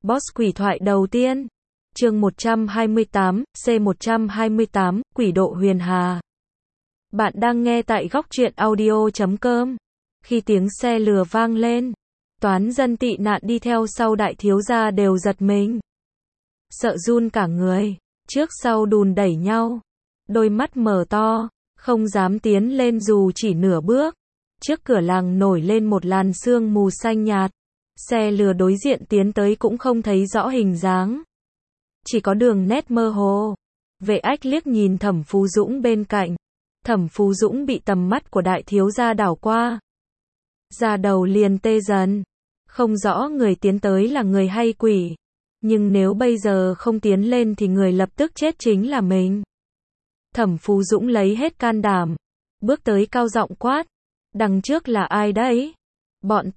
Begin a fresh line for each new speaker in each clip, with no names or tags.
Boss quỷ thoại đầu tiên. Chương 128, C128, Quỷ độ huyền hà. Bạn đang nghe tại góc truyện audio.com. Khi tiếng xe lừa vang lên, toán dân tị nạn đi theo sau đại thiếu gia đều giật mình. Sợ run cả người, trước sau đùn đẩy nhau. Đôi mắt mở to, không dám tiến lên dù chỉ nửa bước. Trước cửa làng nổi lên một làn sương mù xanh nhạt. Xe lừa đối diện tiến tới cũng không thấy rõ hình dáng. Chỉ có đường nét mơ hồ. Vệ Ách liếc nhìn Thẩm Phú Dũng bên cạnh. Thẩm Phú Dũng bị tầm mắt của đại thiếu gia đảo qua. Da đầu liền tê dần. Không rõ người tiến tới là người hay quỷ. Nhưng nếu bây giờ không tiến lên thì người lập tức chết chính là mình. Thẩm Phú Dũng lấy hết can đảm. Bước tới cao giọng quát. Đằng trước là ai đấy? Bọn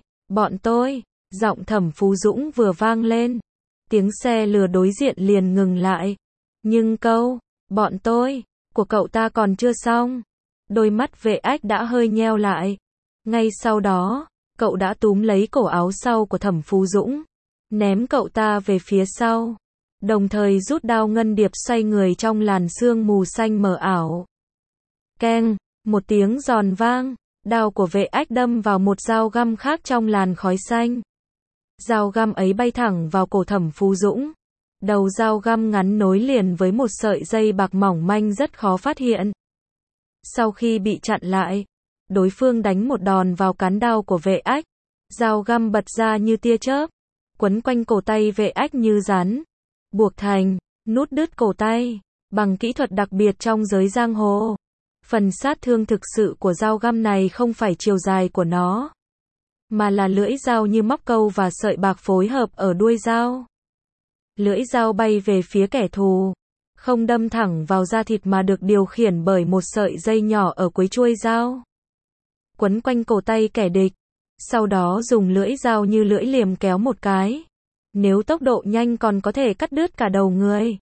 tôi. Giọng Thẩm Phú Dũng vừa vang lên. Tiếng xe lừa đối diện liền ngừng lại. Nhưng câu, bọn tôi, của cậu ta còn chưa xong. Đôi mắt Vệ Ách đã hơi nheo lại. Ngay sau đó, cậu đã túm lấy cổ áo sau của Thẩm Phú Dũng. Ném cậu ta về phía sau. Đồng thời rút đao ngân điệp xoay người trong làn sương mù xanh mờ ảo. Keng, một tiếng giòn vang. Đao của Vệ Ách đâm vào một dao găm khác trong làn khói xanh. Dao găm ấy bay thẳng vào cổ Thẩm Phú Dũng. Đầu dao găm ngắn nối liền với một sợi dây bạc mỏng manh rất khó phát hiện. Sau khi bị chặn lại, đối phương đánh một đòn vào cán đao của Vệ Ách. Dao găm bật ra như tia chớp, quấn quanh cổ tay Vệ Ách như rắn. Buộc thành, nút đứt cổ tay, bằng kỹ thuật đặc biệt trong giới giang hồ. Phần sát thương thực sự của dao găm này không phải chiều dài của nó, mà là lưỡi dao như móc câu và sợi bạc phối hợp ở đuôi dao. Lưỡi dao bay về phía kẻ thù, không đâm thẳng vào da thịt mà được điều khiển bởi một sợi dây nhỏ ở cuối chuôi dao, quấn quanh cổ tay kẻ địch. Sau đó dùng lưỡi dao như lưỡi liềm kéo một cái. Nếu tốc độ nhanh còn có thể cắt đứt cả đầu người.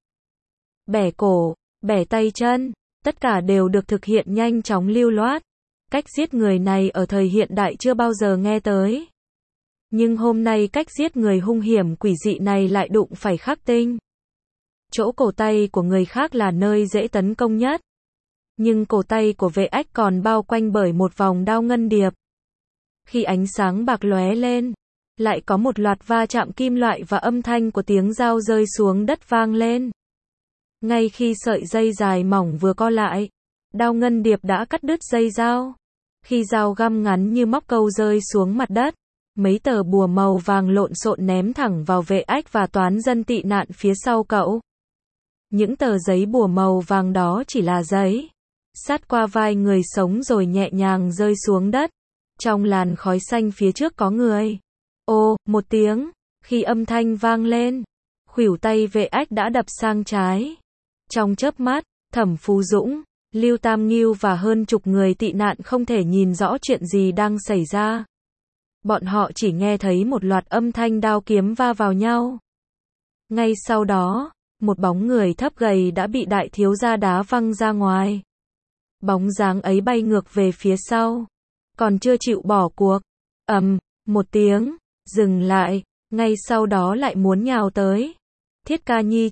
Bẻ cổ, bẻ tay chân, tất cả đều được thực hiện nhanh chóng lưu loát. Cách giết người này ở thời hiện đại chưa bao giờ nghe tới. Nhưng hôm nay cách giết người hung hiểm quỷ dị này lại đụng phải khắc tinh. Chỗ cổ tay của người khác là nơi dễ tấn công nhất. Nhưng cổ tay của Vệ Ách còn bao quanh bởi một vòng đao ngân điệp. Khi ánh sáng bạc lóe lên, lại có một loạt va chạm kim loại và âm thanh của tiếng dao rơi xuống đất vang lên. Ngay khi sợi dây dài mỏng vừa co lại, đao ngân điệp đã cắt đứt dây dao. Khi dao găm ngắn như móc câu rơi xuống mặt đất, mấy tờ bùa màu vàng lộn xộn ném thẳng vào Vệ Ách và toán dân tị nạn phía sau cậu. Những tờ giấy bùa màu vàng đó chỉ là giấy, sát qua vai người sống rồi nhẹ nhàng rơi xuống đất. Trong làn khói xanh phía trước có người. Ô, một tiếng, khi âm thanh vang lên, khuỷu tay Vệ Ách đã đập sang trái. Trong chớp mắt, Thẩm Phú Dũng, Lưu Tam Ngưu và hơn chục người tị nạn không thể nhìn rõ chuyện gì đang xảy ra. Bọn họ chỉ nghe thấy một loạt âm thanh đao kiếm va vào nhau. Ngay sau đó, một bóng người thấp gầy đã bị đại thiếu gia đá văng ra ngoài. Bóng dáng ấy bay ngược về phía sau, còn chưa chịu bỏ cuộc. Một tiếng, dừng lại, ngay sau đó lại muốn nhào tới. Thiết Ca Nhi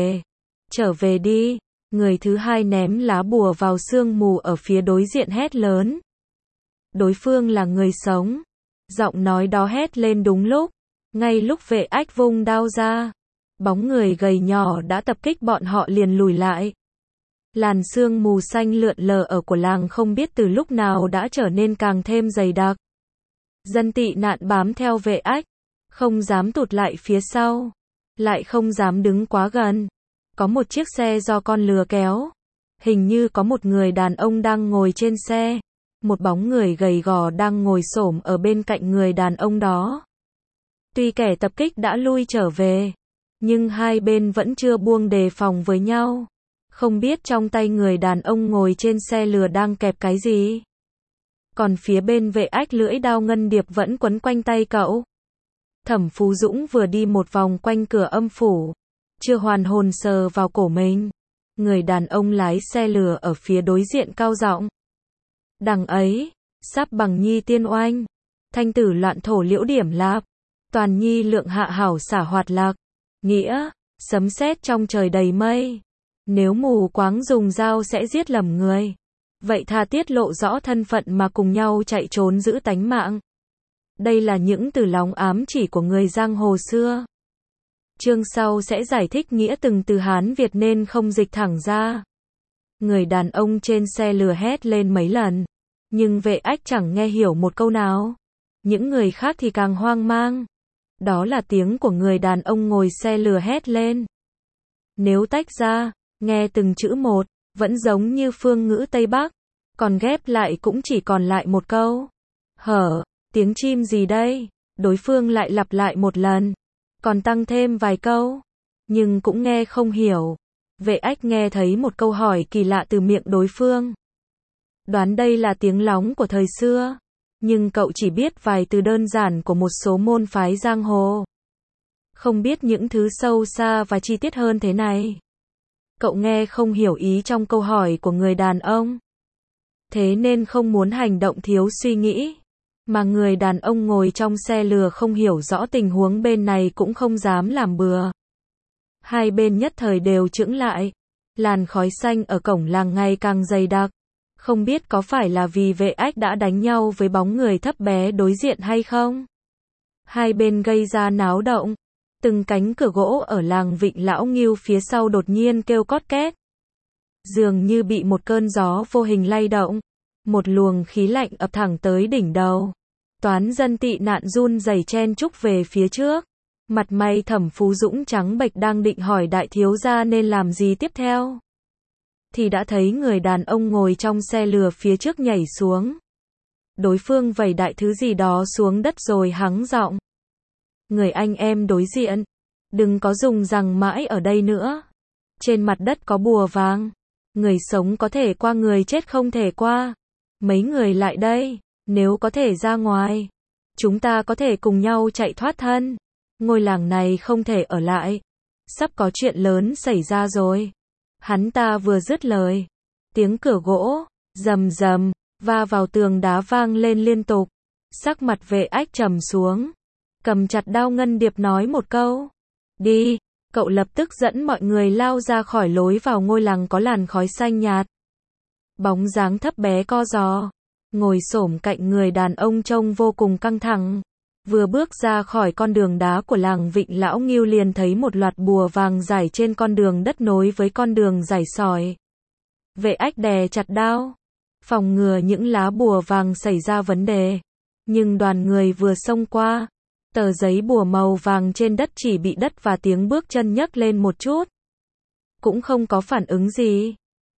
trở về đi. Người thứ hai ném lá bùa vào sương mù ở phía đối diện hét lớn. Đối phương là người sống. Giọng nói đó hét lên đúng lúc. Ngay lúc Vệ Ách vung đao ra, bóng người gầy nhỏ đã tập kích bọn họ liền lùi lại. Làn sương mù xanh lượn lờ ở của làng không biết từ lúc nào đã trở nên càng thêm dày đặc. Dân tị nạn bám theo Vệ Ách, không dám tụt lại phía sau, lại không dám đứng quá gần. Có một chiếc xe do con lừa kéo. Hình như có một người đàn ông đang ngồi trên xe. Một bóng người gầy gò đang ngồi xổm ở bên cạnh người đàn ông đó. Tuy kẻ tập kích đã lui trở về, nhưng hai bên vẫn chưa buông đề phòng với nhau. Không biết trong tay người đàn ông ngồi trên xe lừa đang kẹp cái gì. Còn phía bên Vệ Ách lưỡi đao ngân điệp vẫn quấn quanh tay cậu. Thẩm Phú Dũng vừa đi một vòng quanh cửa âm phủ, chưa hoàn hồn sờ vào cổ mình. Người đàn ông lái xe lừa ở phía đối diện cao giọng. Đằng ấy, sắp bằng nhi tiên oanh, thanh tử loạn thổ liễu điểm lạp. Toàn nhi lượng hạ hảo xả hoạt lạc. Nghĩa, sấm sét trong trời đầy mây. Nếu mù quáng dùng dao sẽ giết lầm người. Vậy thà tiết lộ rõ thân phận mà cùng nhau chạy trốn giữ tánh mạng. Đây là những từ lóng ám chỉ của người giang hồ xưa. Chương sau sẽ giải thích nghĩa từng từ Hán Việt nên không dịch thẳng ra. Người đàn ông trên xe lừa hét lên mấy lần. Nhưng Vệ Ách chẳng nghe hiểu một câu nào. Những người khác thì càng hoang mang. Đó là tiếng của người đàn ông ngồi xe lừa hét lên. Nếu tách ra, nghe từng chữ một, vẫn giống như phương ngữ Tây Bắc. Còn ghép lại cũng chỉ còn lại một câu. Hở, tiếng chim gì đây? Đối phương lại lặp lại một lần. Còn tăng thêm vài câu. Nhưng cũng nghe không hiểu. Vệ Ách nghe thấy một câu hỏi kỳ lạ từ miệng đối phương. Đoán đây là tiếng lóng của thời xưa. Nhưng cậu chỉ biết vài từ đơn giản của một số môn phái giang hồ. Không biết những thứ sâu xa và chi tiết hơn thế này. Cậu nghe không hiểu ý trong câu hỏi của người đàn ông. Thế nên không muốn hành động thiếu suy nghĩ. Mà người đàn ông ngồi trong xe lừa không hiểu rõ tình huống bên này cũng không dám làm bừa. Hai bên nhất thời đều chững lại. Làn khói xanh ở cổng làng ngày càng dày đặc. Không biết có phải là vì Vệ Ách đã đánh nhau với bóng người thấp bé đối diện hay không? Hai bên gây ra náo động. Từng cánh cửa gỗ ở làng Vịnh Lão Ngưu phía sau đột nhiên kêu cót két. Dường như bị một cơn gió vô hình lay động. Một luồng khí lạnh ập thẳng tới đỉnh đầu. Toán dân tị nạn run rẩy chen chúc về phía trước. Mặt mày Thẩm Phú Dũng trắng bệch đang định hỏi đại thiếu gia nên làm gì tiếp theo. Thì đã thấy người đàn ông ngồi trong xe lừa phía trước nhảy xuống. Đối phương vẩy đại thứ gì đó xuống đất rồi hắng giọng. Người anh em đối diện, đừng có dùng rằng mãi ở đây nữa. Trên mặt đất có bùa vàng. Người sống có thể qua, người chết không thể qua. Mấy người lại đây, nếu có thể ra ngoài. Chúng ta có thể cùng nhau chạy thoát thân. Ngôi làng này không thể ở lại. Sắp có chuyện lớn xảy ra rồi. Hắn ta vừa dứt lời. Tiếng cửa gỗ, rầm rầm, va vào tường đá vang lên liên tục. Sắc mặt Vệ Ách trầm xuống. Cầm chặt đao ngân điệp nói một câu. Đi, cậu lập tức dẫn mọi người lao ra khỏi lối vào ngôi làng có làn khói xanh nhạt. Bóng dáng thấp bé co giò. Ngồi xổm cạnh người đàn ông trông vô cùng căng thẳng. Vừa bước ra khỏi con đường đá của làng Vịnh Lão Ngưu liền thấy một loạt bùa vàng rải trên con đường đất nối với con đường rải sỏi. Vệ Ách đè chặt đao, phòng ngừa những lá bùa vàng xảy ra vấn đề. Nhưng đoàn người vừa xông qua, tờ giấy bùa màu vàng trên đất chỉ bị đất và tiếng bước chân nhấc lên một chút. Cũng không có phản ứng gì.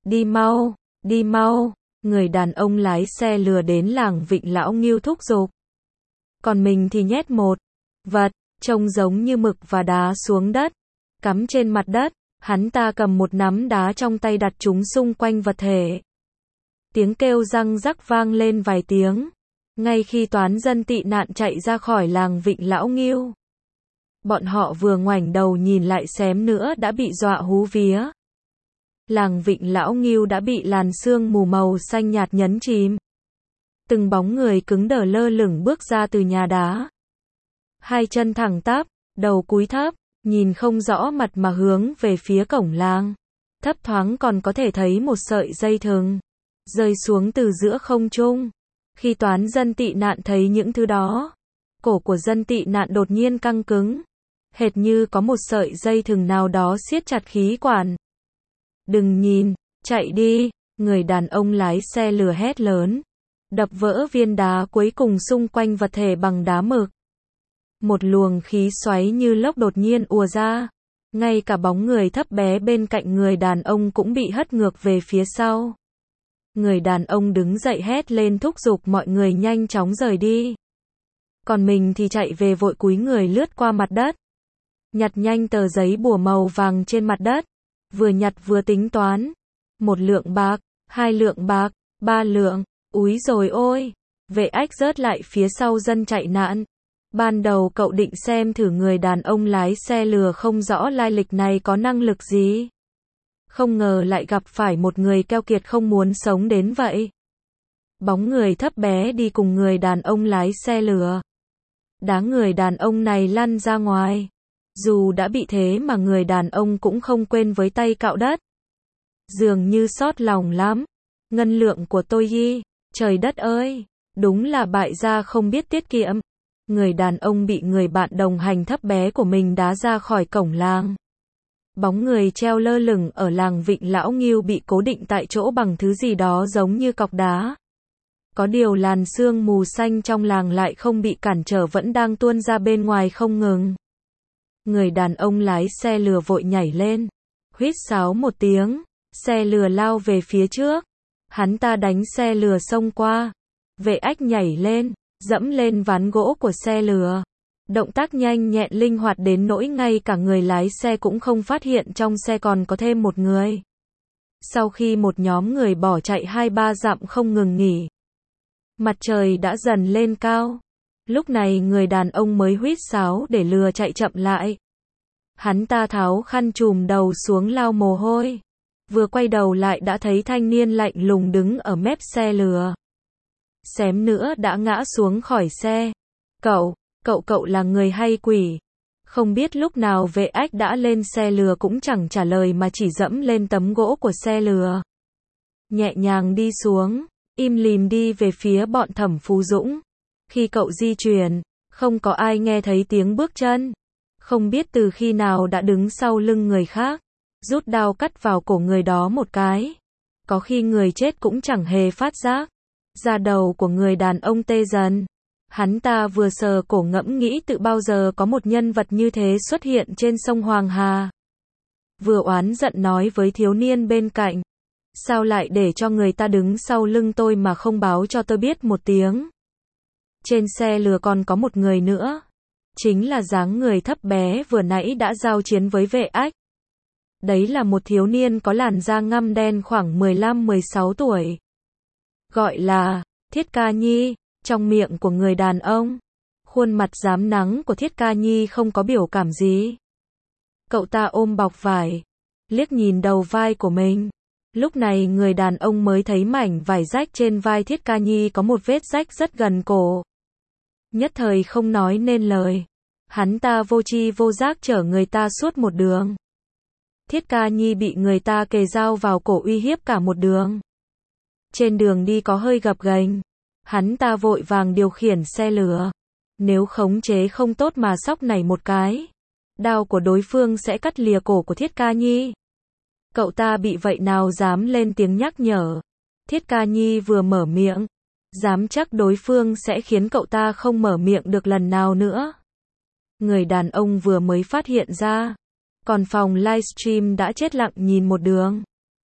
Đi mau, người đàn ông lái xe lừa đến làng Vịnh Lão Ngưu thúc giục. Còn mình thì nhét một vật, trông giống như mực và đá xuống đất. Cắm trên mặt đất, hắn ta cầm một nắm đá trong tay đặt chúng xung quanh vật thể. Tiếng kêu răng rắc vang lên vài tiếng. Ngay khi toán dân tị nạn chạy ra khỏi làng Vịnh Lão Ngưu. Bọn họ vừa ngoảnh đầu nhìn lại xém nữa đã bị dọa hú vía. Làng Vịnh Lão Ngưu đã bị làn sương mù màu xanh nhạt nhấn chìm. Từng bóng người cứng đờ lơ lửng bước ra từ nhà đá. Hai chân thẳng tắp, đầu cúi thấp, nhìn không rõ mặt mà hướng về phía cổng làng. Thấp thoáng còn có thể thấy một sợi dây thừng rơi xuống từ giữa không trung. Khi toán dân tị nạn thấy những thứ đó, cổ của dân tị nạn đột nhiên căng cứng. Hệt như có một sợi dây thừng nào đó siết chặt khí quản. Đừng nhìn, chạy đi, người đàn ông lái xe lừa hét lớn. Đập vỡ viên đá cuối cùng xung quanh vật thể bằng đá mực. Một luồng khí xoáy như lốc đột nhiên ùa ra. Ngay cả bóng người thấp bé bên cạnh người đàn ông cũng bị hất ngược về phía sau. Người đàn ông đứng dậy hét lên thúc giục mọi người nhanh chóng rời đi. Còn mình thì chạy về vội cúi người lướt qua mặt đất. Nhặt nhanh tờ giấy bùa màu vàng trên mặt đất. Vừa nhặt vừa tính toán. 1 lượng bạc, 2 lượng bạc, 3 lượng. Úi rồi ôi. Vệ Ách rớt lại phía sau dân chạy nạn. Ban đầu cậu định xem thử người đàn ông lái xe lừa không rõ lai lịch này có năng lực gì. Không ngờ lại gặp phải một người keo kiệt không muốn sống đến vậy. Bóng người thấp bé đi cùng người đàn ông lái xe lừa. đá người đàn ông này lăn ra ngoài. Dù đã bị thế mà người đàn ông cũng không quên với tay cạo đất. Dường như xót lòng lắm. Ngân lượng của tôi y, trời đất ơi, đúng là bại gia không biết tiết kiệm. Người đàn ông bị người bạn đồng hành thấp bé của mình đá ra khỏi cổng làng. Bóng người treo lơ lửng ở làng Vịnh Lão Ngưu bị cố định tại chỗ bằng thứ gì đó giống như cọc đá. Có điều làn sương mù xanh trong làng lại không bị cản trở vẫn đang tuôn ra bên ngoài không ngừng. Người đàn ông lái xe lừa vội nhảy lên, huýt sáo một tiếng, xe lừa lao về phía trước. Hắn ta đánh xe lừa xông qua. Vệ Ách nhảy lên, dẫm lên ván gỗ của xe lừa. Động tác nhanh nhẹn linh hoạt đến nỗi ngay cả người lái xe cũng không phát hiện trong xe còn có thêm một người. Sau khi một nhóm người bỏ chạy 2-3 dặm không ngừng nghỉ, mặt trời đã dần lên cao. Lúc này người đàn ông mới huýt sáo để lừa chạy chậm lại. Hắn ta tháo khăn trùm đầu xuống lau mồ hôi. Vừa quay đầu lại đã thấy thanh niên lạnh lùng đứng ở mép xe lừa. Xém nữa đã ngã xuống khỏi xe. Cậu là người hay quỷ? Không biết lúc nào Vệ Ách đã lên xe lừa cũng chẳng trả lời mà chỉ dẫm lên tấm gỗ của xe lừa. Nhẹ nhàng đi xuống, im lìm đi về phía bọn Thẩm Phú Dũng. Khi cậu di chuyển, không có ai nghe thấy tiếng bước chân. Không biết từ khi nào đã đứng sau lưng người khác, rút đao cắt vào cổ người đó một cái. Có khi người chết cũng chẳng hề phát giác. Da đầu của người đàn ông tê dần. Hắn ta vừa sờ cổ ngẫm nghĩ tự bao giờ có một nhân vật như thế xuất hiện trên sông Hoàng Hà. Vừa oán giận nói với thiếu niên bên cạnh. Sao lại để cho người ta đứng sau lưng tôi mà không báo cho tôi biết một tiếng? Trên xe lừa còn có một người nữa. Chính là dáng người thấp bé vừa nãy đã giao chiến với Vệ Ách. Đấy là một thiếu niên có làn da ngăm đen khoảng 15-16 tuổi. Gọi là Thiết Ca Nhi. Trong miệng của người đàn ông, khuôn mặt rám nắng của Thiết Ca Nhi không có biểu cảm gì. Cậu ta ôm bọc vải, liếc nhìn đầu vai của mình. Lúc này người đàn ông mới thấy mảnh vải rách trên vai Thiết Ca Nhi có một vết rách rất gần cổ. Nhất thời không nói nên lời. Hắn ta vô tri vô giác chở người ta suốt một đường. Thiết Ca Nhi bị người ta kề dao vào cổ uy hiếp cả một đường. Trên đường đi có hơi gập ghềnh. Hắn ta vội vàng điều khiển xe lừa. Nếu khống chế không tốt mà xóc nảy một cái, đao của đối phương sẽ cắt lìa cổ của Thiết Ca Nhi. Cậu ta bị vậy nào dám lên tiếng nhắc nhở. Thiết Ca Nhi vừa mở miệng, dám chắc đối phương sẽ khiến cậu ta không mở miệng được lần nào nữa. Người đàn ông vừa mới phát hiện ra. Còn phòng livestream đã chết lặng nhìn một đường.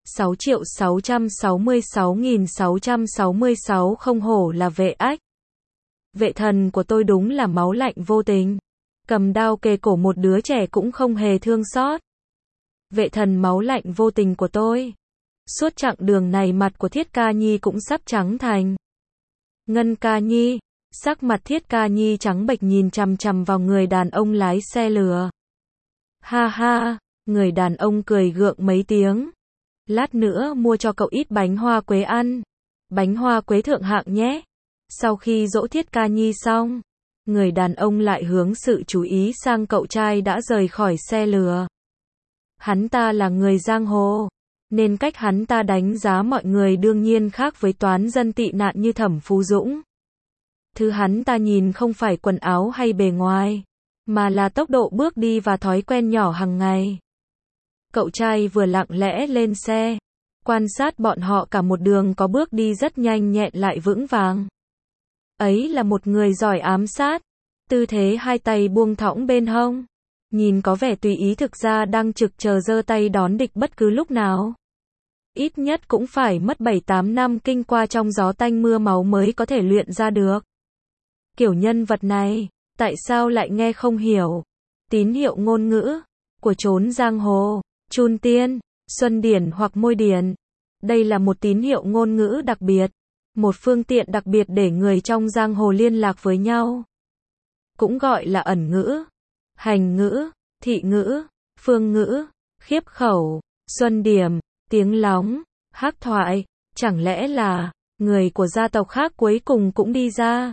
6.666.666 không hổ là Vệ Ách. Vệ thần của tôi đúng là máu lạnh vô tình. Cầm đao kề cổ một đứa trẻ cũng không hề thương xót. Vệ thần máu lạnh vô tình của tôi. Suốt chặng đường này mặt của Thiết Ca Nhi cũng sắp trắng thành Ngân Ca Nhi. Sắc mặt Thiết Ca Nhi trắng bệch nhìn chằm chằm vào người đàn ông lái xe lừa. Ha ha, người đàn ông cười gượng mấy tiếng. Lát nữa mua cho cậu ít bánh hoa quế ăn. Bánh hoa quế thượng hạng nhé. Sau khi dỗ Thiết Ca Nhi xong, người đàn ông lại hướng sự chú ý sang cậu trai đã rời khỏi xe lừa. Hắn ta là người giang hồ, nên cách hắn ta đánh giá mọi người đương nhiên khác với toán dân tị nạn như Thẩm Phú Dũng. Thứ hắn ta nhìn không phải quần áo hay bề ngoài, mà là tốc độ bước đi và thói quen nhỏ hàng ngày. Cậu trai vừa lặng lẽ lên xe, quan sát bọn họ cả một đường có bước đi rất nhanh nhẹn lại vững vàng. Ấy là một người giỏi ám sát, tư thế hai tay buông thõng bên hông, nhìn có vẻ tùy ý thực ra đang trực chờ giơ tay đón địch bất cứ lúc nào. Ít nhất cũng phải mất 7-8 năm kinh qua trong gió tanh mưa máu mới có thể luyện ra được. Kiểu nhân vật này, tại sao lại nghe không hiểu? Tín hiệu ngôn ngữ của chốn giang hồ, chun tiên, xuân điển hoặc môi điển. Đây là một tín hiệu ngôn ngữ đặc biệt, một phương tiện đặc biệt để người trong giang hồ liên lạc với nhau. Cũng gọi là ẩn ngữ, hành ngữ, thị ngữ, phương ngữ, khiếp khẩu, xuân điểm, tiếng lóng, hắc thoại. Chẳng lẽ là người của gia tộc khác cuối cùng cũng đi ra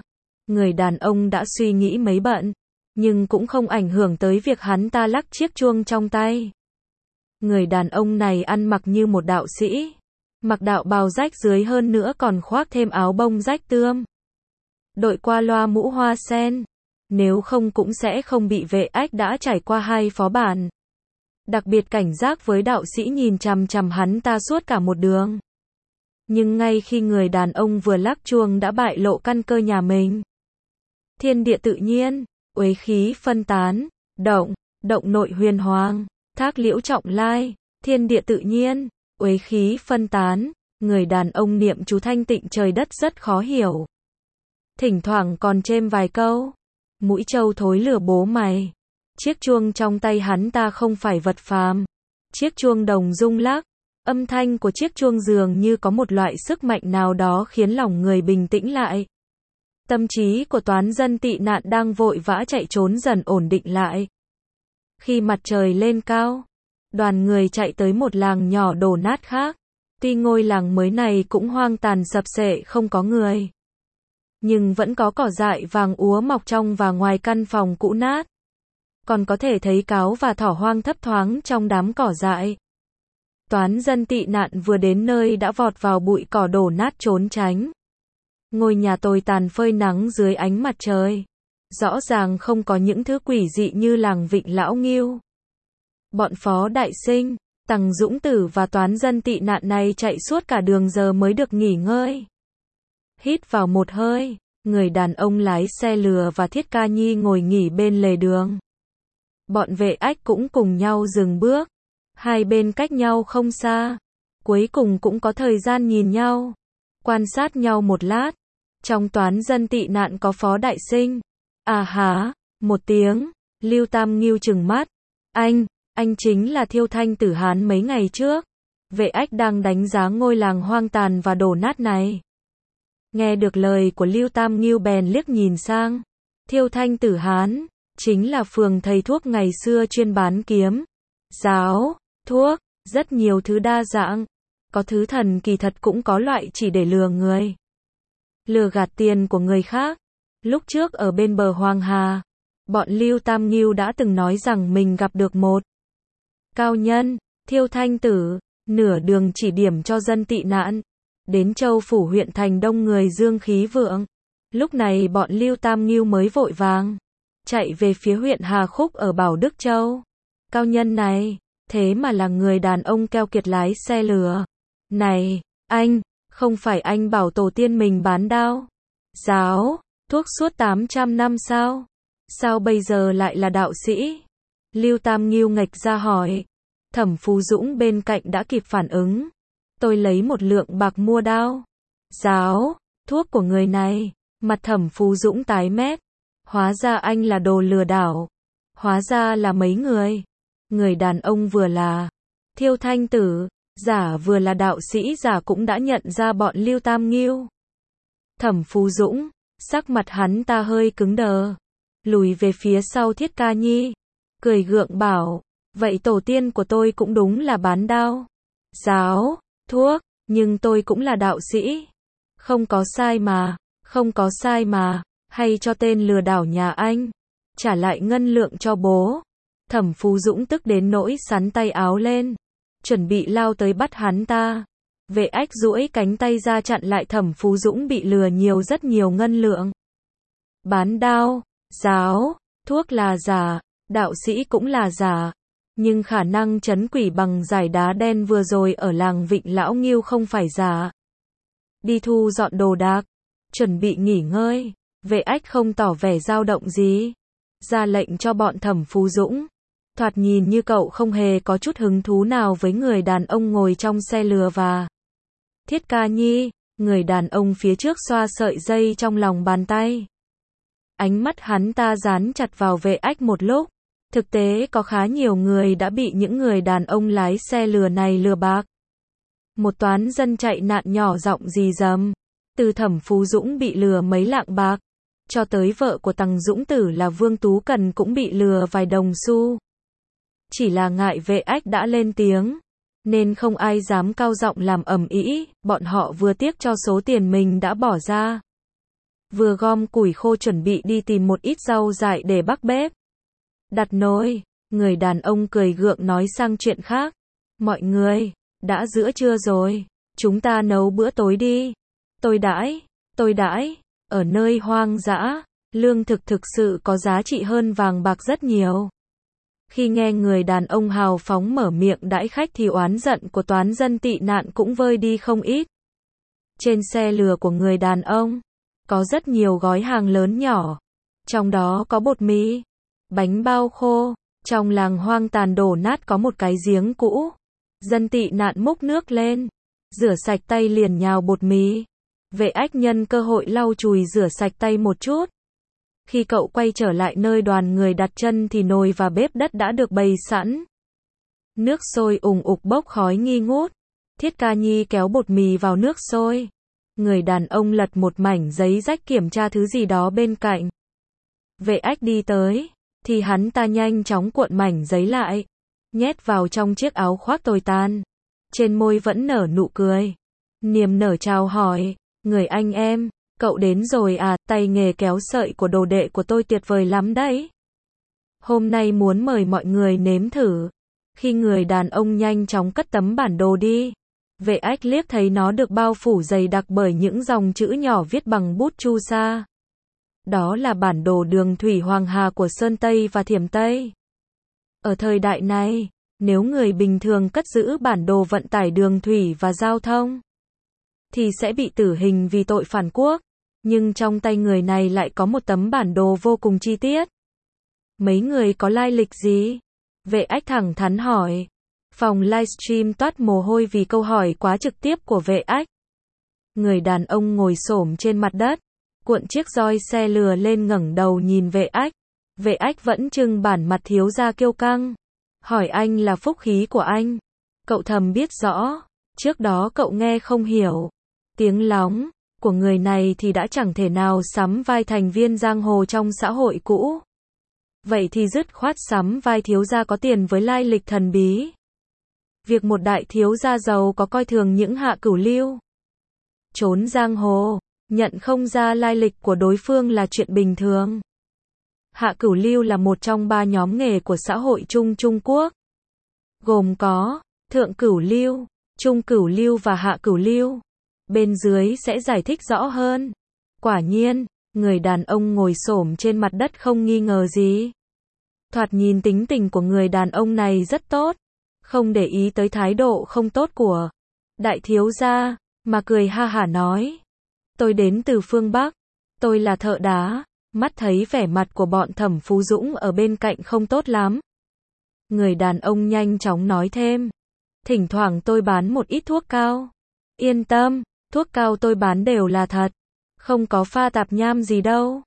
Người đàn ông đã suy nghĩ mấy bận, nhưng cũng không ảnh hưởng tới việc hắn ta lắc chiếc chuông trong tay. Người đàn ông này ăn mặc như một đạo sĩ, mặc đạo bào rách dưới hơn nữa còn khoác thêm áo bông rách tươm. Đội qua loa mũ hoa sen, nếu không cũng sẽ không bị vệ ách đã trải qua 2 phó bản. Đặc biệt cảnh giác với đạo sĩ nhìn chằm chằm hắn ta suốt cả một đường. Nhưng ngay khi người đàn ông vừa lắc chuông đã bại lộ căn cơ nhà mình. Thiên địa tự nhiên, uế khí phân tán, động nội huyền hoàng, thác liễu trọng lai, thiên địa tự nhiên, uế khí phân tán, người đàn ông niệm chú thanh tịnh trời đất rất khó hiểu. Thỉnh thoảng còn chêm vài câu, mũi trâu thối lửa bố mày. Chiếc chuông trong tay hắn ta không phải vật phàm. Chiếc chuông đồng rung lắc, âm thanh của chiếc chuông dường như có một loại sức mạnh nào đó khiến lòng người bình tĩnh lại. Tâm trí của toán dân tị nạn đang vội vã chạy trốn dần ổn định lại. Khi mặt trời lên cao, đoàn người chạy tới một làng nhỏ đổ nát khác. Tuy ngôi làng mới này cũng hoang tàn sập xệ không có người, nhưng vẫn có cỏ dại vàng úa mọc trong và ngoài căn phòng cũ nát. Còn có thể thấy cáo và thỏ hoang thấp thoáng trong đám cỏ dại. Toán dân tị nạn vừa đến nơi đã vọt vào bụi cỏ đổ nát trốn tránh. Ngôi nhà tồi tàn phơi nắng dưới ánh mặt trời. Rõ ràng không có những thứ quỷ dị như làng Vịnh Lão Ngưu. Bọn Phó Đại Sinh, Tằng Dũng Tử và toán dân tị nạn này chạy suốt cả đường giờ mới được nghỉ ngơi. Hít vào một hơi, người đàn ông lái xe lừa và Thiết Ca Nhi ngồi nghỉ bên lề đường. Bọn vệ ách cũng cùng nhau dừng bước. Hai bên cách nhau không xa. Cuối cùng cũng có thời gian nhìn nhau, quan sát nhau một lát. Trong toán dân tị nạn có Phó Đại Sinh. À há, một tiếng, Lưu Tam Ngưu trừng mắt. Anh chính là Thiêu Thanh Tử Hán mấy ngày trước. Vệ ách đang đánh giá ngôi làng hoang tàn và đổ nát này. Nghe được lời của Lưu Tam Ngưu bèn liếc nhìn sang. Thiêu Thanh Tử Hán chính là phường thầy thuốc ngày xưa chuyên bán kiếm, giáo, thuốc, rất nhiều thứ đa dạng. Có thứ thần kỳ thật cũng có loại chỉ để lừa người. Lừa gạt tiền của người khác. Lúc trước ở bên bờ Hoàng Hà, bọn Lưu Tam Ngưu đã từng nói rằng mình gặp được một cao nhân, Thiêu Thanh Tử, nửa đường chỉ điểm cho dân tị nạn. Đến Châu Phủ huyện thành đông người dương khí vượng. Lúc này bọn Lưu Tam Ngưu mới vội vàng chạy về phía huyện Hà Khúc ở Bảo Đức Châu. Cao nhân này, thế mà là người đàn ông keo kiệt lái xe lừa. Này, anh, không phải anh bảo tổ tiên mình bán đao, giáo, thuốc suốt 800 năm sao? Sao bây giờ lại là đạo sĩ? Lưu Tam Ngưu nghệch ra hỏi. Thẩm Phú Dũng bên cạnh đã kịp phản ứng. Tôi lấy 1 lượng bạc mua đao, giáo, thuốc của người này. Mặt Thẩm Phú Dũng tái mét. Hóa ra anh là đồ lừa đảo. Hóa ra là mấy người. Người đàn ông vừa là Thiêu Thanh Tử giả vừa là đạo sĩ giả cũng đã nhận ra bọn Lưu Tam Ngưu. Thẩm Phú Dũng, sắc mặt hắn ta hơi cứng đờ, lùi về phía sau Thiết Ca Nhi, cười gượng bảo, vậy tổ tiên của tôi cũng đúng là bán đao, giáo, thuốc, nhưng tôi cũng là đạo sĩ. Không có sai mà, hay cho tên lừa đảo nhà anh trả lại ngân lượng cho bố. Thẩm Phú Dũng tức đến nỗi xắn tay áo lên, chuẩn bị lao tới bắt hắn ta. Vệ ách duỗi cánh tay ra chặn lại Thẩm Phú Dũng bị lừa rất nhiều ngân lượng. Bán đao, giáo, thuốc là giả, đạo sĩ cũng là giả, nhưng khả năng trấn quỷ bằng giải đá đen vừa rồi ở làng Vịnh Lão Ngưu không phải giả. Đi thu dọn đồ đạc, chuẩn bị nghỉ ngơi. Vệ ách không tỏ vẻ dao động gì, ra lệnh cho bọn Thẩm Phú Dũng. Thoạt nhìn như cậu không hề có chút hứng thú nào với người đàn ông ngồi trong xe lừa và Thiết Ca Nhi. Người đàn ông phía trước xoa sợi dây trong lòng bàn tay. Ánh mắt hắn ta dán chặt vào vệ ách một lúc. Thực tế có khá nhiều người đã bị những người đàn ông lái xe lừa này lừa bạc. Một toán dân chạy nạn nhỏ giọng rì rầm. Từ Thẩm Phú Dũng bị lừa mấy lạng bạc, cho tới vợ của Tằng Dũng Tử là Vương Tú Cần cũng bị lừa vài đồng xu. Chỉ là ngại vệ ách đã lên tiếng, nên không ai dám cao giọng làm ầm ĩ, bọn họ vừa tiếc cho số tiền mình đã bỏ ra. vừa gom củi khô chuẩn bị đi tìm một ít rau dại để bắc bếp. Đặt nồi, người đàn ông cười gượng nói sang chuyện khác. Mọi người, đã giữa trưa rồi, chúng ta nấu bữa tối đi. Tôi đãi, ở nơi hoang dã, lương thực thực sự có giá trị hơn vàng bạc rất nhiều. Khi nghe người đàn ông hào phóng mở miệng đãi khách thì oán giận của toán dân tị nạn cũng vơi đi không ít. Trên xe lừa của người đàn ông, có rất nhiều gói hàng lớn nhỏ. Trong đó có bột mì, bánh bao khô. Trong làng hoang tàn đổ nát có một cái giếng cũ. Dân tị nạn múc nước lên, rửa sạch tay liền nhào bột mì. Vệ ách nhân cơ hội lau chùi rửa sạch tay một chút. Khi cậu quay trở lại nơi đoàn người đặt chân thì nồi và bếp đất đã được bày sẵn. Nước sôi ùng ục bốc khói nghi ngút. Thiết Ca Nhi kéo bột mì vào nước sôi. Người đàn ông lật một mảnh giấy rách kiểm tra thứ gì đó bên cạnh. Vệ ách đi tới, thì hắn ta nhanh chóng cuộn mảnh giấy lại, nhét vào trong chiếc áo khoác tồi tàn. Trên môi vẫn nở nụ cười. Niềm nở chào hỏi, người anh em, cậu đến rồi à, tay nghề kéo sợi của đồ đệ của tôi tuyệt vời lắm đấy. Hôm nay muốn mời mọi người nếm thử. Khi người đàn ông nhanh chóng cất tấm bản đồ đi, vệ ách liếc thấy nó được bao phủ dày đặc bởi những dòng chữ nhỏ viết bằng bút chu sa. Đó là bản đồ đường thủy Hoàng Hà của Sơn Tây và Thiểm Tây. Ở thời đại này, nếu người bình thường cất giữ bản đồ vận tải đường thủy và giao thông, thì sẽ bị tử hình vì tội phản quốc. Nhưng trong tay người này lại có một tấm bản đồ vô cùng chi tiết. Mấy người có lai lịch gì? Vệ ách thẳng thắn hỏi. Phòng livestream toát mồ hôi vì câu hỏi quá trực tiếp của vệ ách. Người đàn ông ngồi xổm trên mặt đất, cuộn chiếc roi xe lừa lên ngẩng đầu nhìn vệ ách. Vệ ách vẫn trưng bản mặt thiếu gia kiêu căng. Hỏi anh là phúc khí của anh. Cậu thầm biết rõ, trước đó cậu nghe không hiểu. Tiếng lóng của người này thì đã chẳng thể nào sắm vai thành viên giang hồ trong xã hội cũ. Vậy thì dứt khoát sắm vai thiếu gia có tiền với lai lịch thần bí. Việc một đại thiếu gia giàu có coi thường những hạ cửu lưu, trốn giang hồ, nhận không ra lai lịch của đối phương là chuyện bình thường. Hạ cửu lưu là một trong 3 nhóm nghề của xã hội Trung Quốc. Gồm có thượng cửu lưu, trung cửu lưu và hạ cửu lưu. Bên dưới sẽ giải thích rõ hơn. Quả nhiên, người đàn ông ngồi xổm trên mặt đất không nghi ngờ gì. Thoạt nhìn tính tình của người đàn ông này rất tốt, không để ý tới thái độ không tốt của đại thiếu gia, mà cười ha hả nói. Tôi đến từ phương Bắc, tôi là thợ đá. Mắt thấy vẻ mặt của bọn Thẩm Phú Dũng ở bên cạnh không tốt lắm. Người đàn ông nhanh chóng nói thêm. Thỉnh thoảng tôi bán một ít thuốc cao. Yên tâm, thuốc cao tôi bán đều là thật. Không có pha tạp nham gì đâu.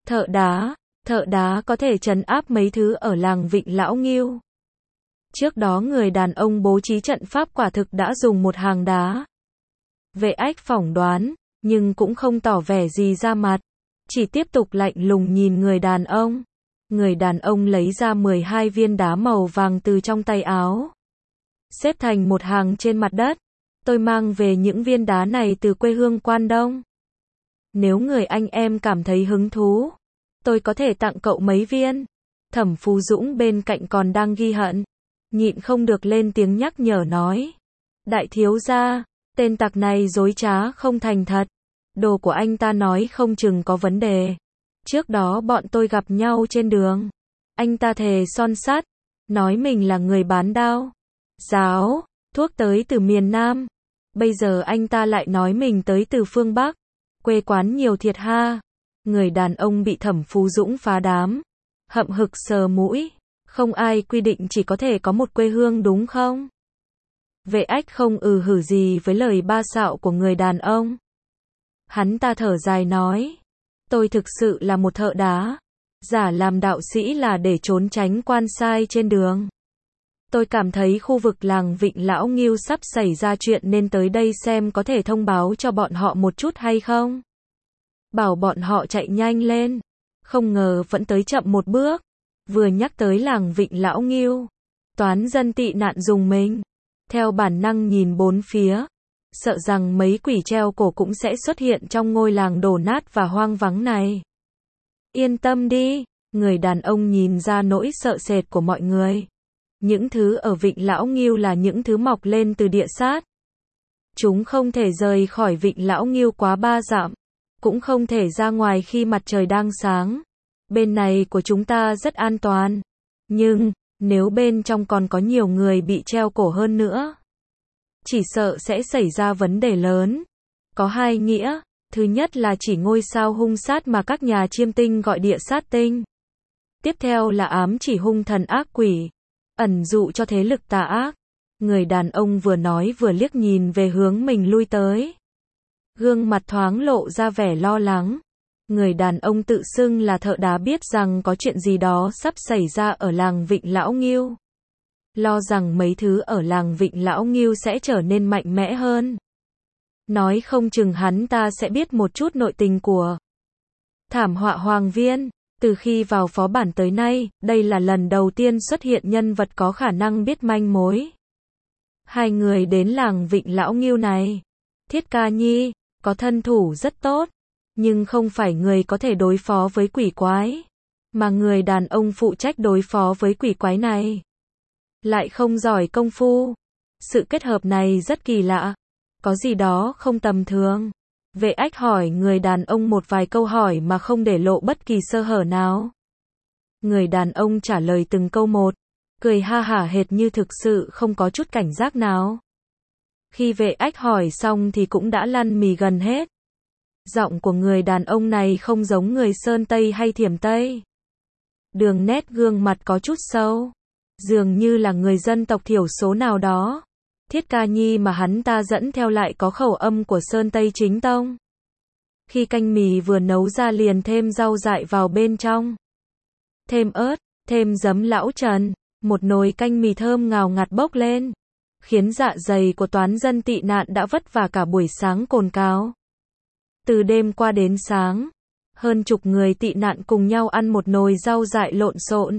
Thợ đá có thể trấn áp mấy thứ ở làng Vịnh Lão Ngưu. Trước đó người đàn ông bố trí trận pháp quả thực đã dùng một hàng đá. Vệ ách phỏng đoán, nhưng cũng không tỏ vẻ gì ra mặt. Chỉ tiếp tục lạnh lùng nhìn người đàn ông. Người đàn ông lấy ra 12 viên đá màu vàng từ trong tay áo, xếp thành một hàng trên mặt đất. Tôi mang về những viên đá này từ quê hương Quan Đông. Nếu người anh em cảm thấy hứng thú, tôi có thể tặng cậu mấy viên. Thẩm Phú Dũng bên cạnh còn đang ghi hận, nhịn không được lên tiếng nhắc nhở nói. Đại thiếu gia, tên tặc này dối trá không thành thật. Đồ của anh ta nói không chừng có vấn đề. Trước đó bọn tôi gặp nhau trên đường. Anh ta thề son sắt, nói mình là người bán đao, giáo, thuốc tới từ miền Nam. Bây giờ anh ta lại nói mình tới từ phương Bắc. Quê quán nhiều thiệt ha. Người đàn ông bị Thẩm Phú Dũng phá đám, hậm hực sờ mũi. Không ai quy định chỉ có thể có một quê hương đúng không? Vệ ách không hử gì với lời ba xạo của người đàn ông. Hắn ta thở dài nói. Tôi thực sự là một thợ đá. Giả làm đạo sĩ là để trốn tránh quan sai trên đường. Tôi cảm thấy khu vực làng Vịnh Lão Ngưu sắp xảy ra chuyện nên tới đây xem có thể thông báo cho bọn họ một chút hay không. Bảo bọn họ chạy nhanh lên. Không ngờ vẫn tới chậm một bước. Vừa nhắc tới làng Vịnh Lão Ngưu, toán dân tị nạn rùng mình. Theo bản năng nhìn bốn phía. sợ rằng mấy quỷ treo cổ cũng sẽ xuất hiện trong ngôi làng đổ nát và hoang vắng này. Yên tâm đi, người đàn ông nhìn ra nỗi sợ sệt của mọi người. Những thứ ở Vịnh Lão Ngưu là những thứ mọc lên từ địa sát. Chúng không thể rời khỏi Vịnh Lão Ngưu quá 3 dặm, cũng không thể ra ngoài khi mặt trời đang sáng. Bên này của chúng ta rất an toàn. Nhưng, nếu bên trong còn có nhiều người bị treo cổ hơn nữa, chỉ sợ sẽ xảy ra vấn đề lớn. Có hai nghĩa, thứ nhất là chỉ ngôi sao hung sát mà các nhà chiêm tinh gọi địa sát tinh. Tiếp theo là ám chỉ hung thần ác quỷ, ẩn dụ cho thế lực tà ác. Người đàn ông vừa nói vừa liếc nhìn về hướng mình lui tới. Gương mặt thoáng lộ ra vẻ lo lắng. Người đàn ông tự xưng là thợ đá biết rằng có chuyện gì đó sắp xảy ra ở làng Vịnh Lão Ngưu. Lo rằng mấy thứ ở làng Vịnh Lão Ngưu sẽ trở nên mạnh mẽ hơn. Nói không chừng hắn ta sẽ biết một chút nội tình của thảm họa Hoàng Viên. Từ khi vào phó bản tới nay, đây là lần đầu tiên xuất hiện nhân vật có khả năng biết manh mối. Hai người đến làng Vịnh Lão Ngưu này. Thiết Ca Nhi có thân thủ rất tốt, nhưng không phải người có thể đối phó với quỷ quái, mà người đàn ông phụ trách đối phó với quỷ quái này lại không giỏi công phu. Sự kết hợp này rất kỳ lạ, có gì đó không tầm thường. Vệ Ách hỏi người đàn ông một vài câu hỏi mà không để lộ bất kỳ sơ hở nào. Người đàn ông trả lời từng câu một, cười ha hả hệt như thực sự không có chút cảnh giác nào. Khi Vệ Ách hỏi xong thì cũng đã lăn mì gần hết. Giọng của người đàn ông này không giống người Sơn Tây hay Thiểm Tây. Đường nét gương mặt có chút sâu, dường như là người dân tộc thiểu số nào đó. Thiết Ca Nhi mà hắn ta dẫn theo lại có khẩu âm của Sơn Tây chính tông. Khi canh mì vừa nấu ra liền thêm rau dại vào bên trong, thêm ớt, thêm giấm lão Trần, một nồi canh mì thơm ngào ngạt bốc lên, khiến dạ dày của toán dân tị nạn đã vất vả cả buổi sáng cồn cào. Từ đêm qua đến sáng, hơn chục người tị nạn cùng nhau ăn một nồi rau dại lộn xộn.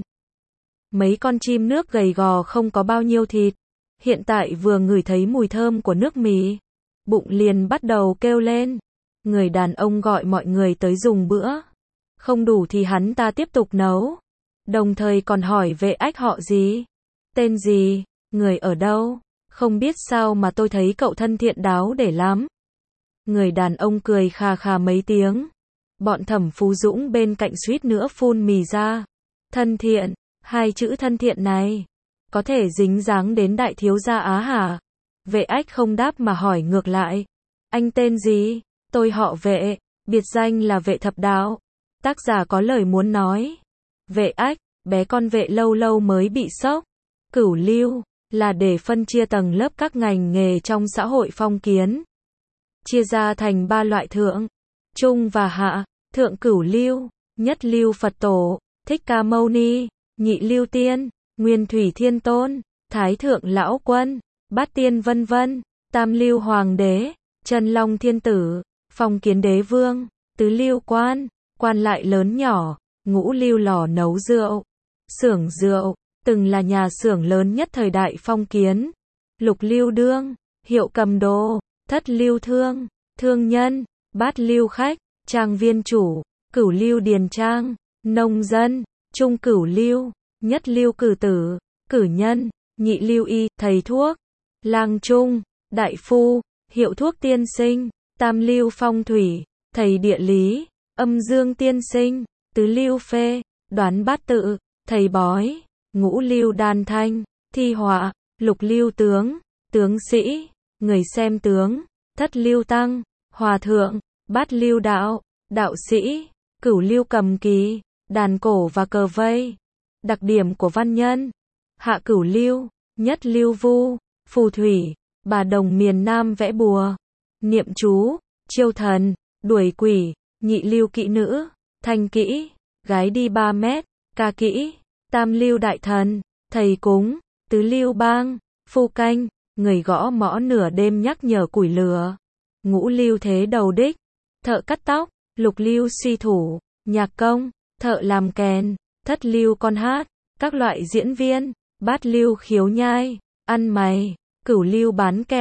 Mấy con chim nước gầy gò không có bao nhiêu thịt, hiện tại vừa ngửi thấy mùi thơm của nước mì, bụng liền bắt đầu kêu lên. Người đàn ông gọi mọi người tới dùng bữa. Không đủ thì hắn ta tiếp tục nấu. Đồng thời còn hỏi Vệ Ách họ gì, tên gì, người ở đâu. Không biết sao mà tôi thấy cậu thân thiện đáo để lắm. Người đàn ông cười khà khà mấy tiếng. Bọn Thẩm Phú Dũng bên cạnh suýt nữa phun mì ra. Thân thiện, hai chữ thân thiện này có thể dính dáng đến đại thiếu gia Á hả? Vệ Ách không đáp mà hỏi ngược lại. Anh tên gì? Tôi họ Vệ, biệt danh là Vệ Thập Đạo. Tác giả có lời muốn nói. Vệ Ách, bé con Vệ lâu lâu mới bị sốc. Cửu lưu là để phân chia tầng lớp các ngành nghề trong xã hội phong kiến. Chia ra thành 3 loại thượng, trung và hạ. Thượng cửu lưu, nhất lưu Phật tổ, Thích Ca Mâu Ni, nhị lưu tiên, Nguyên Thủy Thiên Tôn, Thái Thượng Lão Quân, Bát Tiên vân vân, tam lưu Hoàng đế, Chân Long Thiên Tử, Phong Kiến Đế Vương, tứ lưu quan, quan lại lớn nhỏ, ngũ lưu lò nấu rượu, xưởng rượu, từng là nhà xưởng lớn nhất thời đại phong kiến, lục lưu đương, hiệu cầm đồ, thất lưu thương, thương nhân, bát lưu khách, trang viên chủ, cửu lưu điền trang, nông dân, trung cửu lưu, nhất lưu cử tử, cử nhân, nhị lưu y, thầy thuốc, lang trung, đại phu, hiệu thuốc tiên sinh, tam lưu phong thủy, thầy địa lý, âm dương tiên sinh, tứ lưu phê, đoán bát tự, thầy bói, ngũ lưu đan thanh, thi họa, lục lưu tướng, tướng sĩ, người xem tướng, thất lưu tăng, hòa thượng, bát lưu đạo, đạo sĩ, cửu lưu cầm kỳ, đàn cổ và cờ vây. Đặc điểm của văn nhân: hạ cửu lưu, nhất lưu vu, phù thủy, bà đồng miền Nam vẽ bùa, niệm chú, chiêu thần, đuổi quỷ, nhị lưu kỹ nữ, thanh kỹ, gái đi 3 mét, ca kỹ, tam lưu đại thần, thầy cúng, tứ lưu bang, phu canh, người gõ mõ nửa đêm nhắc nhở củi lửa, ngũ lưu thế đầu đích, thợ cắt tóc, lục lưu suy thủ, nhạc công, thợ làm kèn, thất lưu con hát, các loại diễn viên, bát lưu khiếu nhai, ăn mày, cửu lưu bán kẹo,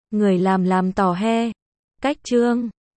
Người làm tò he. Cách chương